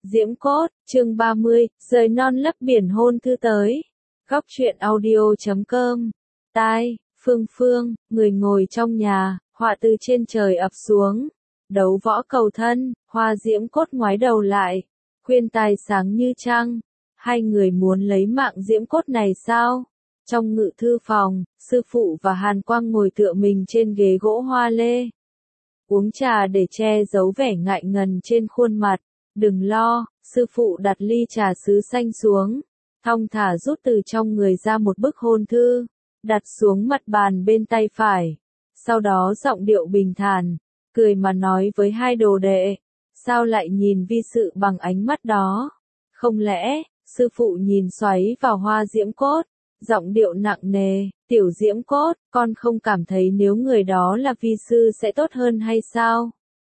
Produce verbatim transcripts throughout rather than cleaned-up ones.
Diễm Cốt, chương ba mươi, rời non lấp biển hôn thư tới. Góc truyện audio chấm com. Tai, Phương Phương, người ngồi trong nhà, họa từ trên trời ập xuống. Đấu võ cầu thân, Hoa Diễm Cốt ngoái đầu lại. Khuyên tài sáng như trăng. Hai người muốn lấy mạng Diễm Cốt này sao? Trong ngự thư phòng, sư phụ và Hàn Quang ngồi tựa mình trên ghế gỗ hoa lê. Uống trà để che giấu vẻ ngại ngần trên khuôn mặt. Đừng lo, sư phụ đặt ly trà sứ xanh xuống, thong thả rút từ trong người ra một bức hôn thư, đặt xuống mặt bàn bên tay phải. Sau đó giọng điệu bình thản, cười mà nói với hai đồ đệ, sao lại nhìn vi sự bằng ánh mắt đó? Không lẽ, sư phụ nhìn xoáy vào Hoa Diễm Cốt, giọng điệu nặng nề, tiểu Diễm Cốt, con không cảm thấy nếu người đó là vi sư sẽ tốt hơn hay sao?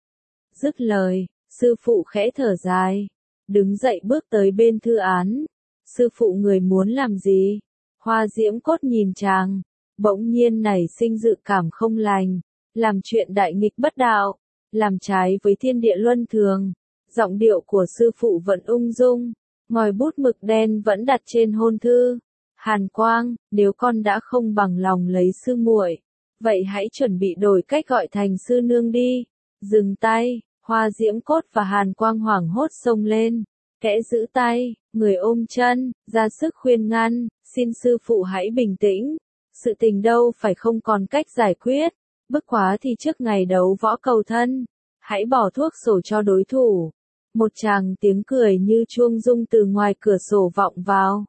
Dứt lời. Sư phụ khẽ thở dài, đứng dậy bước tới bên thư án. Sư phụ người muốn làm gì? Hoa Diễm Cốt nhìn chàng, bỗng nhiên nảy sinh dự cảm không lành, làm chuyện đại nghịch bất đạo, làm trái với thiên địa luân thường. Giọng điệu của sư phụ vẫn ung dung, ngòi bút mực đen vẫn đặt trên hôn thư. Hàn Quang, nếu con đã không bằng lòng lấy sư muội, vậy hãy chuẩn bị đổi cách gọi thành sư nương đi. Dừng tay. Hoa Diễm Cốt và Hàn Quang hoảng hốt xông lên, kẽ giữ tay, người ôm chân, ra sức khuyên ngăn, xin sư phụ hãy bình tĩnh, sự tình đâu phải không còn cách giải quyết, bất quá thì trước ngày đấu võ cầu thân, hãy bỏ thuốc sổ cho đối thủ. Một tràng tiếng cười như chuông rung từ ngoài cửa sổ vọng vào.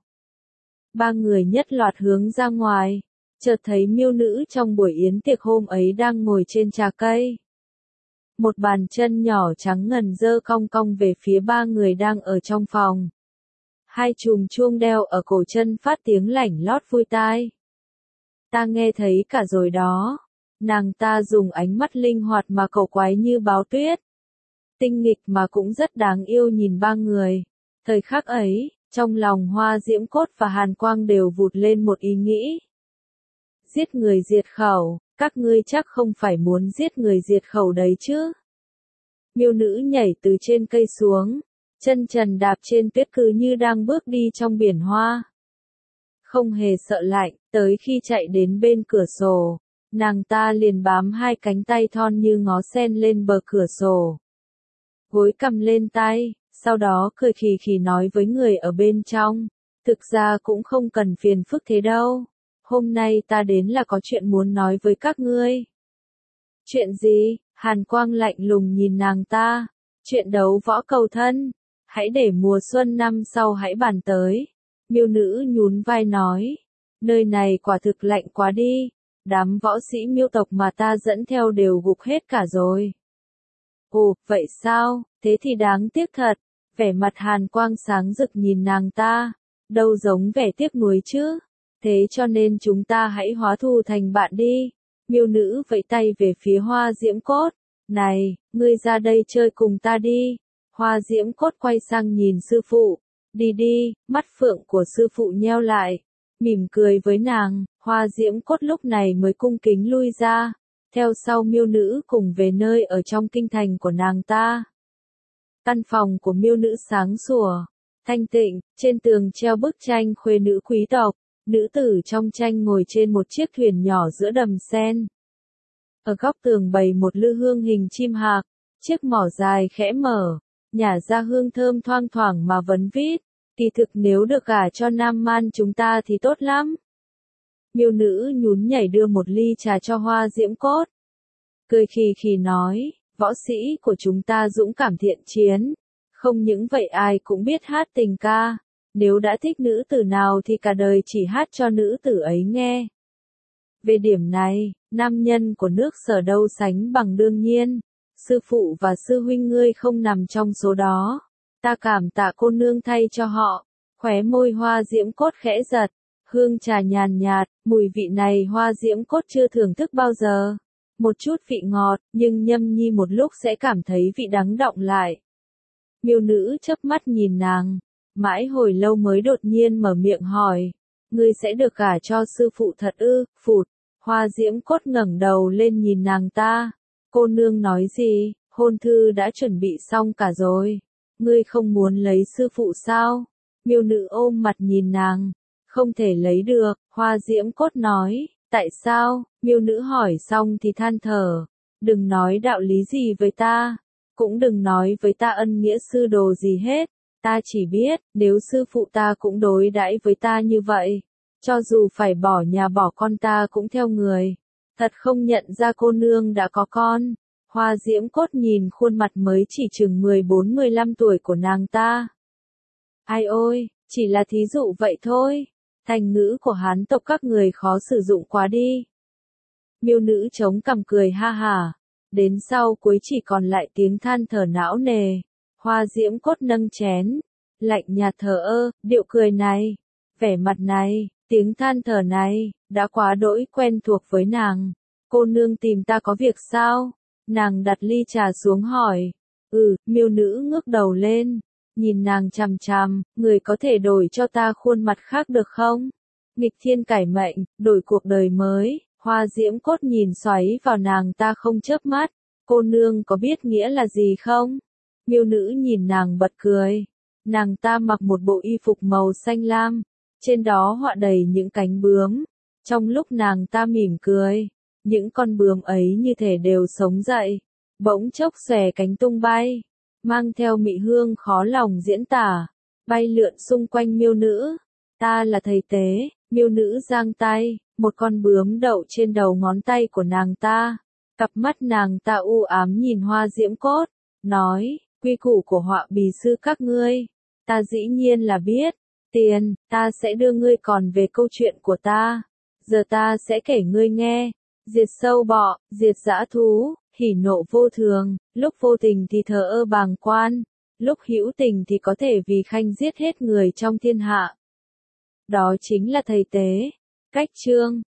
Ba người nhất loạt hướng ra ngoài, chợt thấy miêu nữ trong buổi yến tiệc hôm ấy đang ngồi trên trà cây. Một bàn chân nhỏ trắng ngần dơ cong cong về phía ba người đang ở trong phòng. Hai chùm chuông đeo ở cổ chân phát tiếng lảnh lót vui tai. Ta nghe thấy cả rồi đó. Nàng ta dùng ánh mắt linh hoạt mà cầu quái như báo tuyết. Tinh nghịch mà cũng rất đáng yêu nhìn ba người. Thời khắc ấy, trong lòng Hoa Diễm Cốt và Hàn Quang đều vụt lên một ý nghĩ. Giết người diệt khẩu. Các ngươi chắc không phải muốn giết người diệt khẩu đấy chứ? Miêu nữ nhảy từ trên cây xuống, chân trần đạp trên tuyết cứ như đang bước đi trong biển hoa. Không hề sợ lạnh, tới khi chạy đến bên cửa sổ, nàng ta liền bám hai cánh tay thon như ngó sen lên bờ cửa sổ. Gối cầm lên tay, sau đó cười khì khì nói với người ở bên trong, thực ra cũng không cần phiền phức thế đâu. Hôm nay ta đến là có chuyện muốn nói với các ngươi. Chuyện gì? Hàn Quang lạnh lùng nhìn nàng ta. Chuyện đấu võ cầu thân. Hãy để mùa xuân năm sau hãy bàn tới. Miêu nữ nhún vai nói. Nơi này quả thực lạnh quá đi. Đám võ sĩ miêu tộc mà ta dẫn theo đều gục hết cả rồi. Ồ, vậy sao? Thế thì đáng tiếc thật. Vẻ mặt Hàn Quang sáng rực nhìn nàng ta. Đâu giống vẻ tiếc nuối chứ. Thế cho nên chúng ta hãy hóa thù thành bạn đi. Miêu nữ vẫy tay về phía Hoa Diễm Cốt. Này, ngươi ra đây chơi cùng ta đi. Hoa Diễm Cốt quay sang nhìn sư phụ. Đi đi, mắt phượng của sư phụ nheo lại. Mỉm cười với nàng, Hoa Diễm Cốt lúc này mới cung kính lui ra. Theo sau miêu nữ cùng về nơi ở trong kinh thành của nàng ta. Căn phòng của miêu nữ sáng sủa, thanh tịnh, trên tường treo bức tranh khuê nữ quý tộc. Nữ tử trong tranh ngồi trên một chiếc thuyền nhỏ giữa đầm sen. Ở góc tường bày một lư hương hình chim hạc, chiếc mỏ dài khẽ mở, nhả ra hương thơm thoang thoảng mà vấn vít. Kỳ thực nếu được gả cho Nam Man chúng ta thì tốt lắm. Miêu nữ nhún nhảy đưa một ly trà cho Hoa Diễm Cốt. Cười khì khì nói, võ sĩ của chúng ta dũng cảm thiện chiến. Không những vậy ai cũng biết hát tình ca. Nếu đã thích nữ tử nào thì cả đời chỉ hát cho nữ tử ấy nghe. Về điểm này, nam nhân của nước Sở đâu sánh bằng đương nhiên. Sư phụ và sư huynh ngươi không nằm trong số đó. Ta cảm tạ cô nương thay cho họ. Khóe môi Hoa Diễm Cốt khẽ giật. Hương trà nhàn nhạt, mùi vị này Hoa Diễm Cốt chưa thưởng thức bao giờ. Một chút vị ngọt, nhưng nhâm nhi một lúc sẽ cảm thấy vị đắng đọng lại. Miêu nữ chớp mắt nhìn nàng. Mãi hồi lâu mới đột nhiên mở miệng hỏi. Ngươi sẽ được gả cho sư phụ thật ư? Phụt. Hoa Diễm Cốt ngẩng đầu lên nhìn nàng ta. Cô nương nói gì? Hôn thư đã chuẩn bị xong cả rồi. ngươi không muốn lấy sư phụ sao? Miêu nữ ôm mặt nhìn nàng, không thể lấy được, Hoa Diễm Cốt nói, tại sao? Miêu nữ hỏi xong thì than thở, đừng nói đạo lý gì với ta, cũng đừng nói với ta ân nghĩa sư đồ gì hết, ta chỉ biết, nếu sư phụ ta cũng đối đãi với ta như vậy, cho dù phải bỏ nhà bỏ con ta cũng theo người, thật không nhận ra cô nương đã có con. Hoa Diễm Cốt nhìn khuôn mặt mới chỉ chừng mười bốn mười lăm tuổi của nàng ta. Ai ôi, chỉ là thí dụ vậy thôi, thành ngữ của Hán tộc các người khó sử dụng quá đi. Miêu nữ chống cằm cười ha hả, đến sau cuối chỉ còn lại tiếng than thở não nề. Hoa Diễm Cốt nâng chén, lạnh nhạt thờ ơ, điệu cười này, vẻ mặt này, tiếng than thở này, đã quá đỗi quen thuộc với nàng. Cô nương tìm ta có việc sao? Nàng đặt ly trà xuống hỏi. Ừ, miêu nữ ngước đầu lên, nhìn nàng chằm chằm, người có thể đổi cho ta khuôn mặt khác được không? Nghịch thiên cải mệnh, đổi cuộc đời mới. Hoa Diễm Cốt nhìn xoáy vào nàng ta không chớp mắt. Cô nương có biết nghĩa là gì không? Miêu nữ nhìn nàng bật cười. Nàng ta mặc một bộ y phục màu xanh lam, trên đó họa đầy những cánh bướm. Trong lúc nàng ta mỉm cười, những con bướm ấy như thể đều sống dậy, bỗng chốc xòe cánh tung bay, mang theo mị hương khó lòng diễn tả, bay lượn xung quanh miêu nữ. Ta là thầy tế. Miêu nữ giang tay, một con bướm đậu trên đầu ngón tay của nàng ta. Cặp mắt nàng ta u ám nhìn Hoa Diễm Cốt, nói, quy củ của họa bì sư các ngươi, ta dĩ nhiên là biết. Tiền, ta sẽ đưa ngươi còn về câu chuyện của ta. Giờ ta sẽ kể ngươi nghe. Diệt sâu bọ, diệt dã thú, hỉ nộ vô thường, lúc vô tình thì thờ ơ bàng quan, lúc hữu tình thì có thể vì khanh giết hết người trong thiên hạ. Đó chính là thầy tế. Cách chương